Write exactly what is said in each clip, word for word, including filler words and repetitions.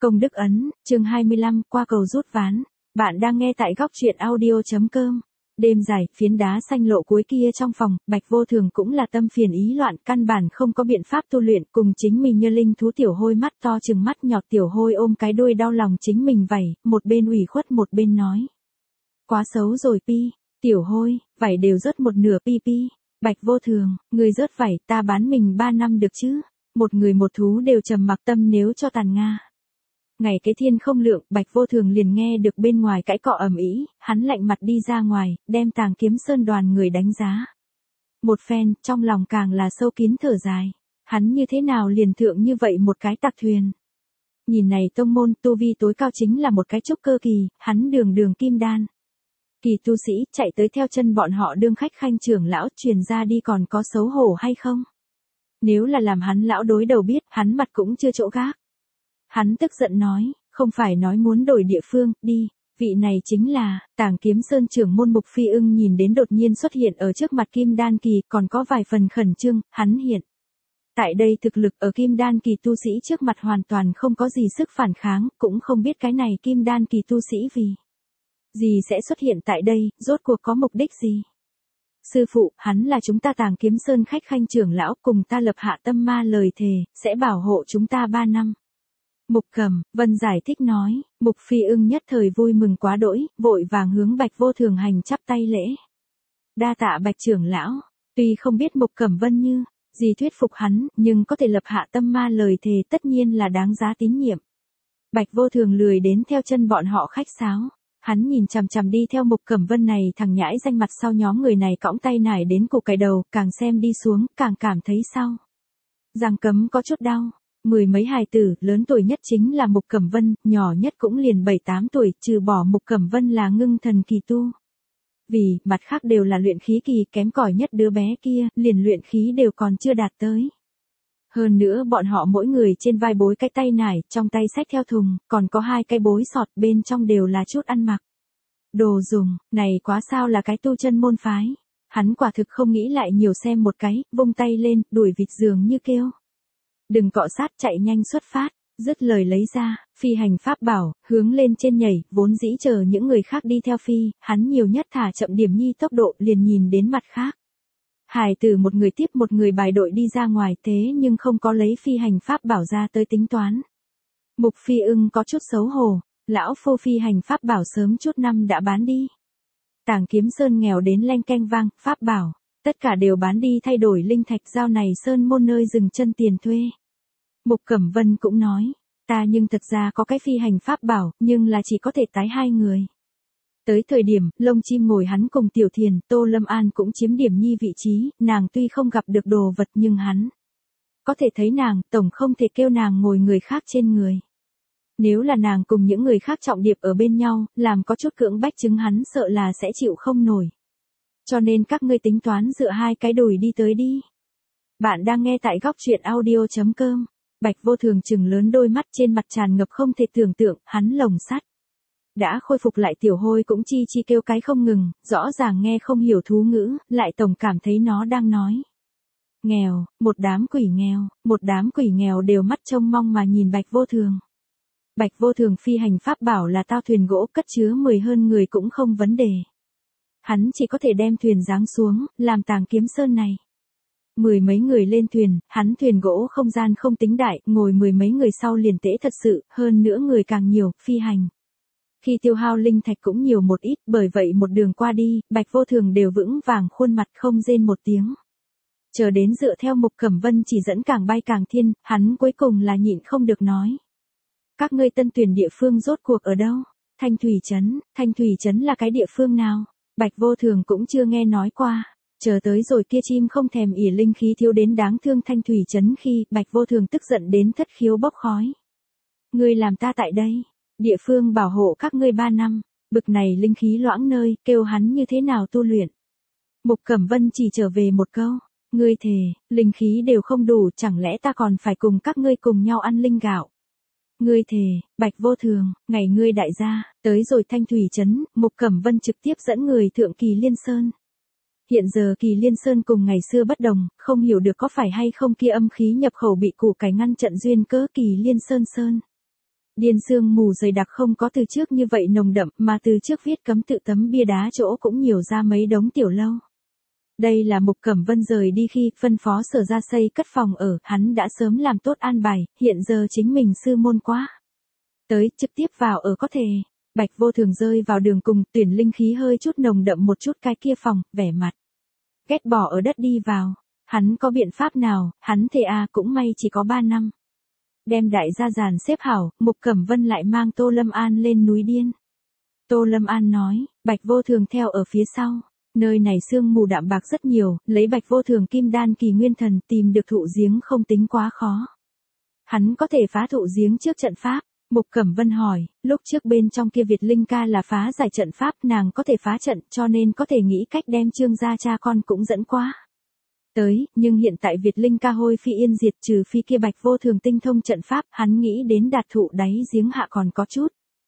Công đức ấn, chương hai mươi lăm, qua cầu rút ván. Bạn đang nghe tại góc truyện audio.com. Đêm dài, phiến đá xanh lộ cuối kia trong phòng, Bạch Vô Thường cũng là tâm phiền ý loạn, căn bản không có biện pháp tu luyện, cùng chính mình như linh thú tiểu hôi mắt to chừng mắt nhọt tiểu hôi ôm cái đuôi đau lòng chính mình vẩy, một bên ủy khuất một bên nói. Quá xấu rồi pi, tiểu hôi, vảy đều rớt một nửa pi pi. Bạch Vô Thường, người rớt vảy, ta bán mình ba năm được chứ? Một người một thú đều trầm mặc tâm nếu cho tàn nga. Ngày kế thiên không lượng, Bạch Vô Thường liền nghe được bên ngoài cãi cọ ầm ĩ, hắn lạnh mặt đi ra ngoài, đem Tàng Kiếm Sơn đoàn người đánh giá. Một phen, trong lòng càng là sâu kín thở dài. Hắn như thế nào liền thượng như vậy một cái tặc thuyền. Nhìn này tông môn, tu vi tối cao chính là một cái trúc cơ kỳ, hắn đường đường kim đan. Kỳ tu sĩ, chạy tới theo chân bọn họ đương khách khanh trưởng lão, truyền ra đi còn có xấu hổ hay không? Nếu là làm hắn lão đối đầu biết, hắn mặt cũng chưa chỗ gác. Hắn tức giận nói, không phải nói muốn đổi địa phương, đi, vị này chính là, Tàng Kiếm Sơn trưởng môn Mục Phi Ưng nhìn đến đột nhiên xuất hiện ở trước mặt Kim Đan Kỳ, còn có vài phần khẩn trương, hắn hiện. Tại đây thực lực ở Kim Đan Kỳ tu sĩ trước mặt hoàn toàn không có gì sức phản kháng, cũng không biết cái này Kim Đan Kỳ tu sĩ vì gì sẽ xuất hiện tại đây, rốt cuộc có mục đích gì. Sư phụ, hắn là chúng ta Tàng Kiếm Sơn khách khanh trưởng lão, cùng ta lập hạ tâm ma lời thề, sẽ bảo hộ chúng ta ba năm. Mục Cẩm Vân giải thích nói, Mục Phi Ưng nhất thời vui mừng quá đỗi, vội vàng hướng Bạch Vô Thường hành chắp tay lễ. Đa tạ Bạch trưởng lão, tuy không biết Mục Cẩm Vân như gì thuyết phục hắn, nhưng có thể lập hạ tâm ma lời thề tất nhiên là đáng giá tín nhiệm. Bạch Vô Thường lười đến theo chân bọn họ khách sáo. Hắn nhìn chằm chằm đi theo Mục Cẩm Vân này thằng nhãi danh mặt sau nhóm người này cõng tay nải đến cổ cái đầu, càng xem đi xuống, càng cảm thấy sau. Răng cấm có chút đau. Mười mấy hài tử, lớn tuổi nhất chính là Mục Cẩm Vân, nhỏ nhất cũng liền bảy tám tuổi, trừ bỏ Mục Cẩm Vân là ngưng thần kỳ tu. Vì, mặt khác đều là luyện khí kỳ, kém cỏi nhất đứa bé kia, liền luyện khí đều còn chưa đạt tới. Hơn nữa bọn họ mỗi người trên vai bối cái tay nải, trong tay xách theo thùng, còn có hai cái bối sọt bên trong đều là chút ăn mặc. Đồ dùng, này quá sao là cái tu chân môn phái. Hắn quả thực không nghĩ lại nhiều xem một cái, vung tay lên, đuổi vịt giường như kêu. Đừng cọ sát, chạy nhanh xuất phát, dứt lời lấy ra, phi hành pháp bảo, hướng lên trên nhảy, vốn dĩ chờ những người khác đi theo phi, hắn nhiều nhất thả chậm điểm nhi tốc độ liền nhìn đến mặt khác. Hải tử một người tiếp một người bài đội đi ra ngoài thế nhưng không có lấy phi hành pháp bảo ra tới tính toán. Mục Phi Ưng có chút xấu hổ, lão phu phi hành pháp bảo sớm chút năm đã bán đi. Tàng Kiếm Sơn nghèo đến leng keng vang, pháp bảo, tất cả đều bán đi thay đổi linh thạch giao này sơn môn nơi dừng chân tiền thuê. Mục Cẩm Vân cũng nói, ta nhưng thật ra có cái phi hành pháp bảo, nhưng là chỉ có thể tái hai người. Tới thời điểm, lông chim ngồi hắn cùng Tiểu Thiền, Tô Lâm An cũng chiếm điểm nhi vị trí, nàng tuy không gặp được đồ vật nhưng hắn có thể thấy nàng, tổng không thể kêu nàng ngồi người khác trên người. Nếu là nàng cùng những người khác trọng điệp ở bên nhau, làm có chút cưỡng bách chứng hắn sợ là sẽ chịu không nổi. Cho nên các ngươi tính toán dựa hai cái đùi đi tới đi. Bạn đang nghe tại góc truyện audio.com. Bạch Vô Thường trừng lớn đôi mắt trên mặt tràn ngập không thể tưởng tượng, hắn lồng sắt. Đã khôi phục lại tiểu hôi cũng chi chi kêu cái không ngừng, rõ ràng nghe không hiểu thú ngữ, lại tổng cảm thấy nó đang nói. Nghèo, một đám quỷ nghèo, một đám quỷ nghèo đều mắt trông mong mà nhìn Bạch Vô Thường. Bạch Vô Thường phi hành pháp bảo là tao thuyền gỗ cất chứa mười hơn người cũng không vấn đề. Hắn chỉ có thể đem thuyền giáng xuống, làm Tàng Kiếm Sơn này. Mười mấy người lên thuyền, hắn thuyền gỗ không gian không tính đại, ngồi mười mấy người sau liền tễ thật sự, hơn nữa người càng nhiều, phi hành. Khi tiêu hao linh thạch cũng nhiều một ít, bởi vậy một đường qua đi, Bạch Vô Thường đều vững vàng khuôn mặt không rên một tiếng. Chờ đến dựa theo Mục Cẩm Vân chỉ dẫn càng bay càng thiên, hắn cuối cùng là nhịn không được nói. Các ngươi tân tuyển địa phương rốt cuộc ở đâu? Thanh Thủy Trấn, Thanh Thủy Trấn là cái địa phương nào? Bạch Vô Thường cũng chưa nghe nói qua. Chờ tới rồi kia chim không thèm ỉa linh khí thiếu đến đáng thương Thanh Thủy Trấn khi Bạch Vô Thường tức giận đến thất khiếu bốc khói. Ngươi làm ta tại đây, địa phương bảo hộ các ngươi ba năm, bực này linh khí loãng nơi, kêu hắn như thế nào tu luyện. Mục Cẩm Vân chỉ trở về một câu, ngươi thề, linh khí đều không đủ, chẳng lẽ ta còn phải cùng các ngươi cùng nhau ăn linh gạo. Ngươi thề, Bạch Vô Thường, ngày ngươi đại gia, tới rồi Thanh Thủy Trấn, Mục Cẩm Vân trực tiếp dẫn người thượng Kỳ Liên Sơn. Hiện giờ Kỳ Liên Sơn cùng ngày xưa bất đồng, không hiểu được có phải hay không kia âm khí nhập khẩu bị củ cải ngăn trận duyên cớ Kỳ Liên Sơn Sơn. Điên sương mù dày đặc không có từ trước như vậy nồng đậm, mà từ trước viết cấm tự tấm bia đá chỗ cũng nhiều ra mấy đống tiểu lâu. Đây là Mục Cẩm Vân rời đi khi phân phó Sở ra xây cất phòng ở, hắn đã sớm làm tốt an bài, hiện giờ chính mình sư môn quá. Tới, trực tiếp vào ở có thể. Bạch Vô Thường rơi vào đường cùng, tuyển linh khí hơi chút nồng đậm một chút cái kia phòng, vẻ mặt ghét bỏ ở đất đi vào. Hắn có biện pháp nào, hắn thề à cũng may chỉ có ba năm. Đem đại gia giàn xếp hảo, Mục Cẩm Vân lại mang Tô Lâm An lên núi điên. Tô Lâm An nói, Bạch Vô Thường theo ở phía sau. Nơi này sương mù đạm bạc rất nhiều, lấy Bạch Vô Thường kim đan kỳ nguyên thần tìm được thụ giếng không tính quá khó. Hắn có thể phá thụ giếng trước trận pháp. Mục Cẩm Vân hỏi, lúc trước bên trong kia Việt Linh ca là phá giải trận pháp, nàng có thể phá trận cho nên có thể nghĩ cách đem Trương gia cha con cũng dẫn qua. Tới, nhưng hiện tại Việt Linh ca hôi phi yên diệt, trừ phi kia Bạch Vô Thường tinh thông trận pháp, hắn nghĩ đến đạt thụ đáy giếng hạ còn có chút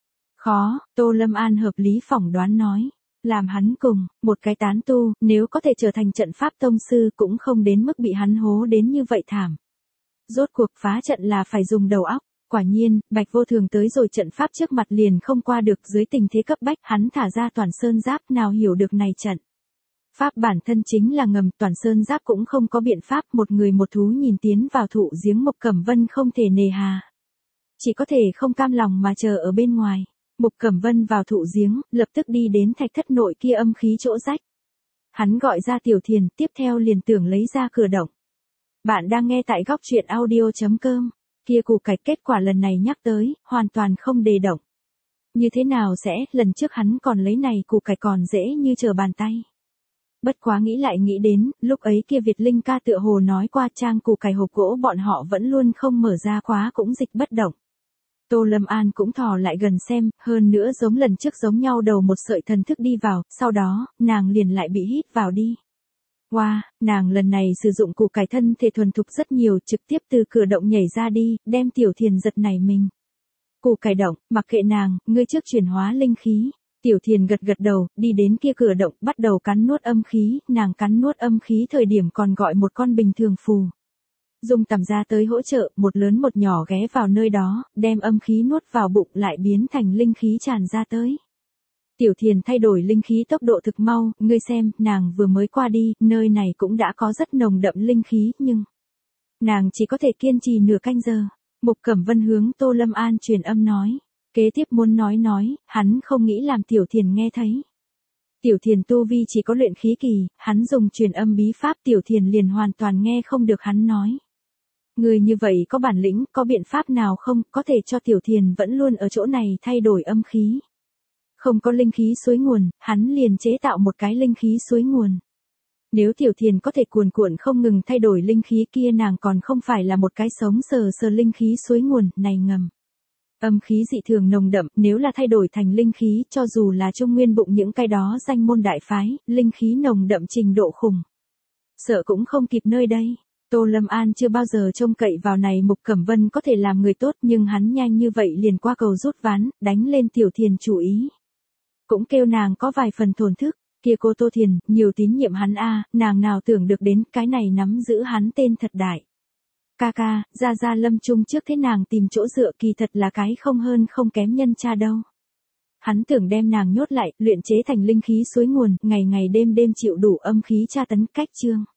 khó. Tô Lâm An hợp lý phỏng đoán nói, làm hắn cùng một cái tán tu, nếu có thể trở thành trận pháp tông sư cũng không đến mức bị hắn hố đến như vậy thảm. Rốt cuộc phá trận là phải dùng đầu óc. Quả nhiên, Bạch Vô Thường tới rồi trận pháp trước mặt liền không qua được, dưới tình thế cấp bách, hắn thả ra Toàn Sơn Giáp, nào hiểu được này trận. Pháp bản thân chính là ngầm, Toàn Sơn Giáp cũng không có biện pháp, một người một thú nhìn tiến vào thụ giếng, Mục Cẩm Vân không thể nề hà. Chỉ có thể không cam lòng mà chờ ở bên ngoài. Mục Cẩm Vân vào thụ giếng, lập tức đi đến thạch thất nội kia âm khí chỗ rách. Hắn gọi ra Tiểu Thiền, tiếp theo liền tưởng lấy ra cửa động. Bạn đang nghe tại góc truyện audio chấm com. Kia củ cải kết quả lần này nhắc tới, hoàn toàn không đề động. Như thế nào sẽ, lần trước hắn còn lấy này củ cải còn dễ như trở bàn tay. Bất quá nghĩ lại nghĩ đến, lúc ấy kia Việt Linh ca tựa hồ nói qua trang củ cải hộp gỗ bọn họ vẫn luôn không mở ra khóa cũng dịch bất động. Tô Lâm An cũng thò lại gần xem, hơn nữa giống lần trước giống nhau đầu một sợi thần thức đi vào, sau đó, nàng liền lại bị hít vào đi. Wow, nàng lần này sử dụng củ cải thân thể thuần thục rất nhiều, trực tiếp từ cửa động nhảy ra đi, đem Tiểu Thiền giật nảy mình. Củ cải động, mặc kệ nàng, ngươi trước chuyển hóa linh khí. Tiểu Thiền gật gật đầu, đi đến kia cửa động, bắt đầu cắn nuốt âm khí, nàng cắn nuốt âm khí thời điểm còn gọi một con bình thường phù. Dùng tầm ra tới hỗ trợ, một lớn một nhỏ ghé vào nơi đó, đem âm khí nuốt vào bụng lại biến thành linh khí tràn ra tới. Tiểu Thiền thay đổi linh khí tốc độ thực mau, ngươi xem, nàng vừa mới qua đi, nơi này cũng đã có rất nồng đậm linh khí, nhưng nàng chỉ có thể kiên trì nửa canh giờ. Mục Cẩm Vân hướng Tô Lâm An truyền âm nói, kế tiếp muốn nói nói, hắn không nghĩ làm Tiểu Thiền nghe thấy. Tiểu Thiền tu vi chỉ có luyện khí kỳ, hắn dùng truyền âm bí pháp, Tiểu Thiền liền hoàn toàn nghe không được hắn nói. Người như vậy có bản lĩnh, có biện pháp nào không, có thể cho Tiểu Thiền vẫn luôn ở chỗ này thay đổi âm khí. Không có linh khí suối nguồn, hắn liền chế tạo một cái linh khí suối nguồn. Nếu Tiểu Thiền có thể cuồn cuộn không ngừng thay đổi linh khí kia, nàng còn không phải là một cái sống sờ sờ linh khí suối nguồn, này ngầm. Âm khí dị thường nồng đậm, nếu là thay đổi thành linh khí, cho dù là Trung Nguyên bụng những cái đó danh môn đại phái, linh khí nồng đậm trình độ khủng. Sợ cũng không kịp nơi đây. Tô Lâm An chưa bao giờ trông cậy vào này Mục Cẩm Vân có thể làm người tốt, nhưng hắn nhanh như vậy liền qua cầu rút ván, đánh lên Tiểu Thiền chủ ý. Cũng kêu nàng có vài phần thổn thức, kia cô Tô Thiền, nhiều tín nhiệm hắn a, nàng nào tưởng được đến cái này nắm giữ hắn tên thật đại. Ca ca, ra ra lâm chung trước thế nàng tìm chỗ dựa, kỳ thật là cái không hơn không kém nhân cha đâu. Hắn tưởng đem nàng nhốt lại, luyện chế thành linh khí suối nguồn, ngày ngày đêm đêm chịu đủ âm khí tra tấn cách chương.